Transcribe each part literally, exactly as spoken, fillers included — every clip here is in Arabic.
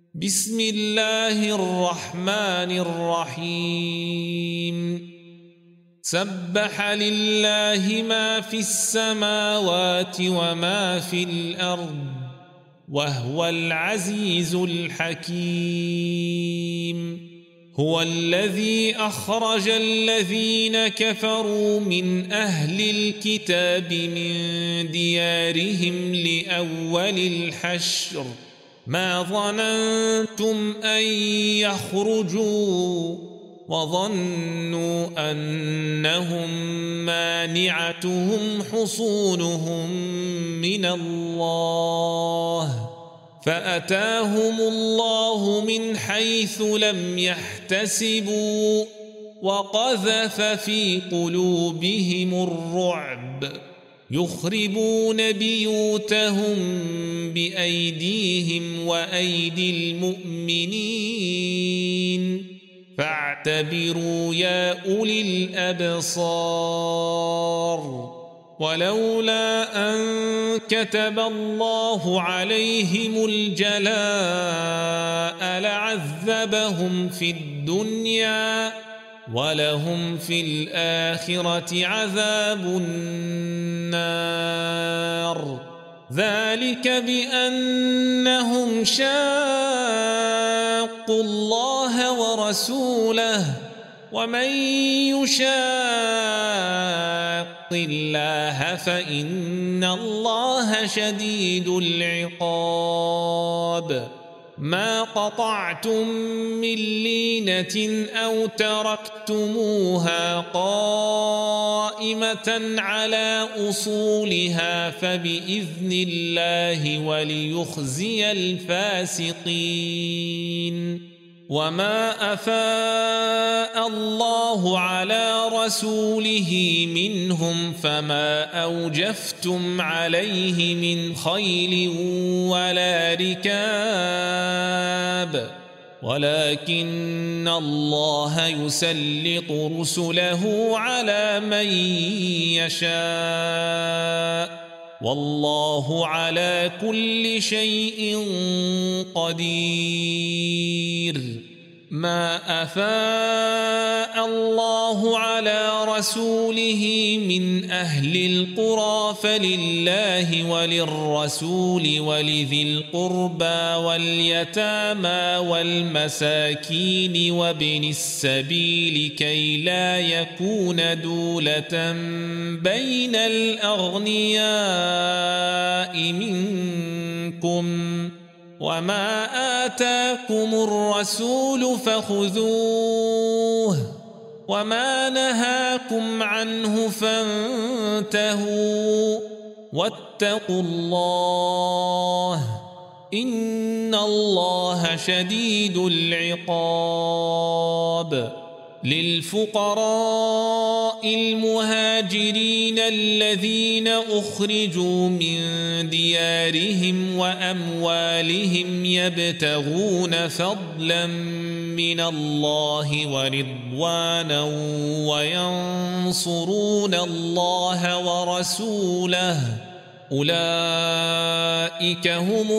بسم الله الرحمن الرحيم سبح لله ما في السماوات وما في الأرض وهو العزيز الحكيم هو الذي أخرج الذين كفروا من أهل الكتاب من ديارهم لأول الحشر ما ظننتم أن يخرجوا وظنوا أنهم مانعتهم حصونهم من الله فأتاهم الله من حيث لم يحتسبوا وقذف في قلوبهم الرعب يخربون بيوتهم بأيديهم وأيدي المؤمنين فاعتبروا يا أولي الأبصار ولولا أن كتب الله عليهم الجلاء لعذبهم في الدنيا ولهم في الآخرة عذاب النار ذلك بأنهم شاقوا الله ورسوله ومن يشاق الله فإن الله شديد العقاب ما قطعتم من لينة أو تركتموها قائمة على أصولها فبإذن الله وليخزي الفاسقين وما أفاء الله على رسوله منهم فما أوجفتم عليه من خيل ولا ركاب ولكن الله يسلط رسله على من يشاء والله على كل شيء قدير ما أفاء الله على رسوله من أهل القرى فلله وللرسول ولذي القربى واليتامى والمساكين وابن السبيل كي لا يكون دولة بين الأغنياء منكم وما آتاكم الرسول فخذوه وما نهاكم عنه فانتهوا واتقوا الله إن الله شديد العقاب للفقراء المهاجرين الذين أخرجوا من ديارهم وأموالهم يبتغون فضلا من الله ورضوانا وينصرون الله ورسوله أولئك هم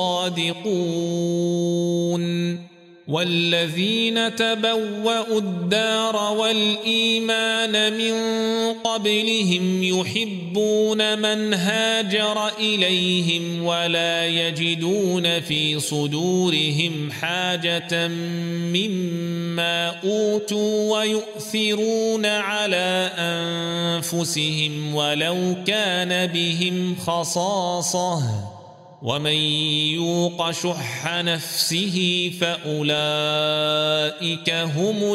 الصادقون والذين تبوأوا الدار والإيمان من قبلهم يحبون من هاجر إليهم ولا يجدون في صدورهم حاجة مما أوتوا ويؤثرون على أنفسهم ولو كان بهم خصاصة ومن يوق شح نفسه فأولئك هم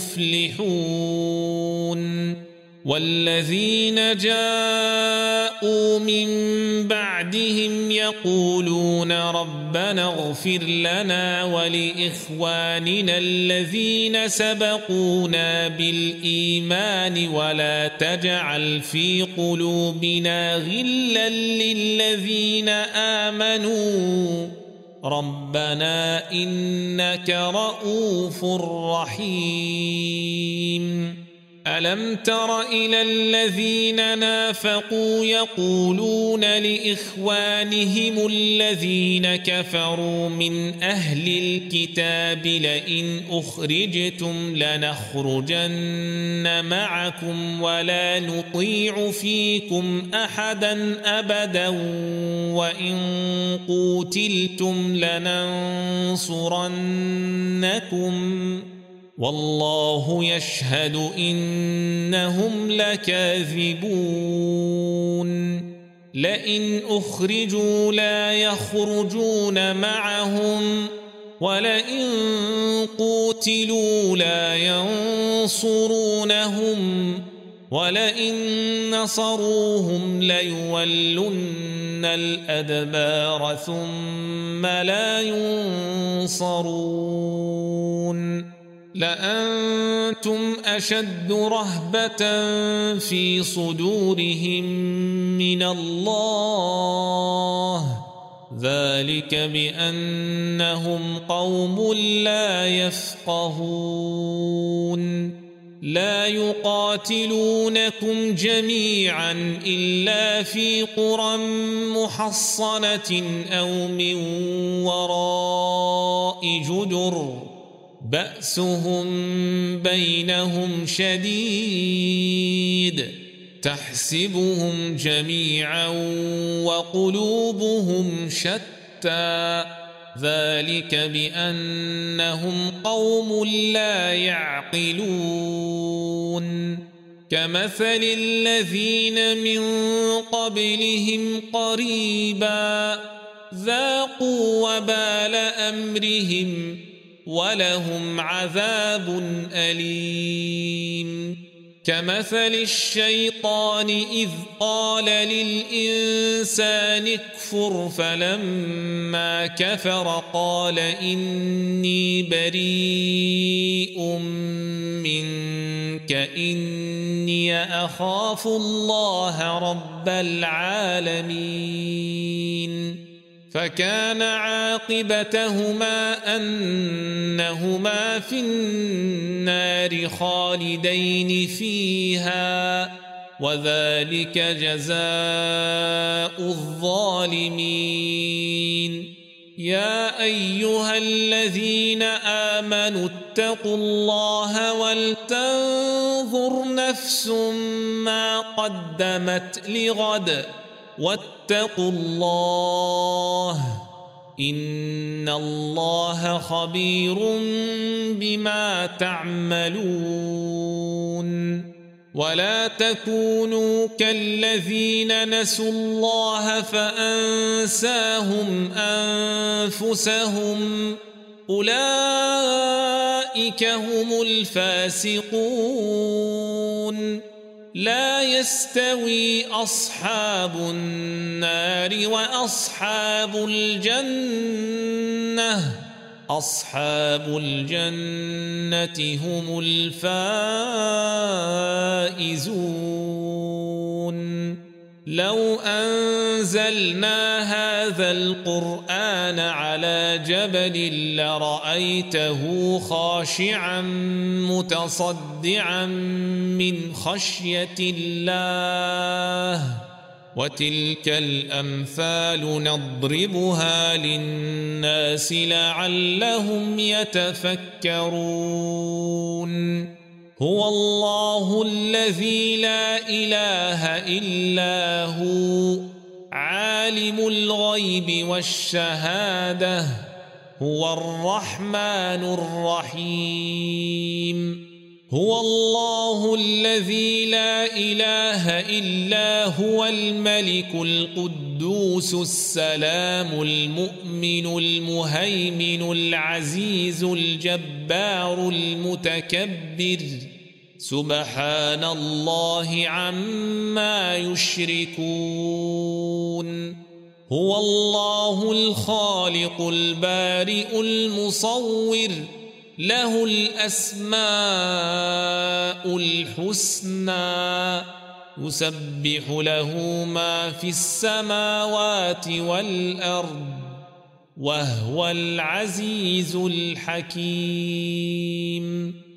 المفلحون والذين جاءوا من بعدهم يقولون ربنا اغفر لنا ولإخواننا الذين سبقونا بالإيمان ولا تجعل في قلوبنا غلا للذين آمنوا ربنا إنك رؤوف رحيم ألم تر إلى الذين نافقوا يقولون لإخوانهم الذين كفروا من أهل الكتاب لئن أخرجتم لنخرجن معكم ولا نطيع فيكم أحدا أبدا وإن قوتلتم لننصرنكم والله يشهد إنهم لكاذبون لئن أخرجوا لا يخرجون معهم ولئن قوتلوا لا ينصرونهم ولئن نصروهم ليولن الأدبار ثم لا ينصرون لأنتم أشد رهبة في صدورهم من الله ذلك بأنهم قوم لا يفقهون لا يقاتلونكم جميعا إلا في قرى محصنة أو من وراء جدر بأسهم بينهم شديد تحسبهم جميعا وقلوبهم شتى ذلك بأنهم قوم لا يعقلون كمثل الذين من قبلهم قريبا ذاقوا وبال أمرهم ولهم عذاب أليم كمثل الشيطان إذ قال للإنسان اكفر فلما كفر قال إني بريء منك إني أخاف الله رب العالمين فكان عاقبتهما أنهما في النار خالدين فيها وذلك جزاء الظالمين يا أيها الذين آمنوا اتقوا الله ولتنظر نفس ما قدمت لغد واتقوا الله إن الله خبير بما تعملون ولا تكونوا كالذين نسوا الله فأنساهم أنفسهم أولئك هم الفاسقون لا يستوي أصحاب النار وأصحاب الجنة أصحاب الجنة هم الفائزون لو أنزلنا هذا القرآن على جبل لرأيته خاشعا متصدعا من خشية الله وتلك الأمثال نضربها للناس لعلهم يتفكرون هو الله الذي لا إله إلا هو عالم الغيب والشهادة هو الرحمن الرحيم هو الله الذي لا إله إلا هو الملك القدوس السلام المؤمن المهيمن العزيز الجبار المتكبر سبحان الله عما يشركون هو الله الخالق البارئ المصور له الأسماء الحسنى يسبح له ما في السماوات والأرض وهو العزيز الحكيم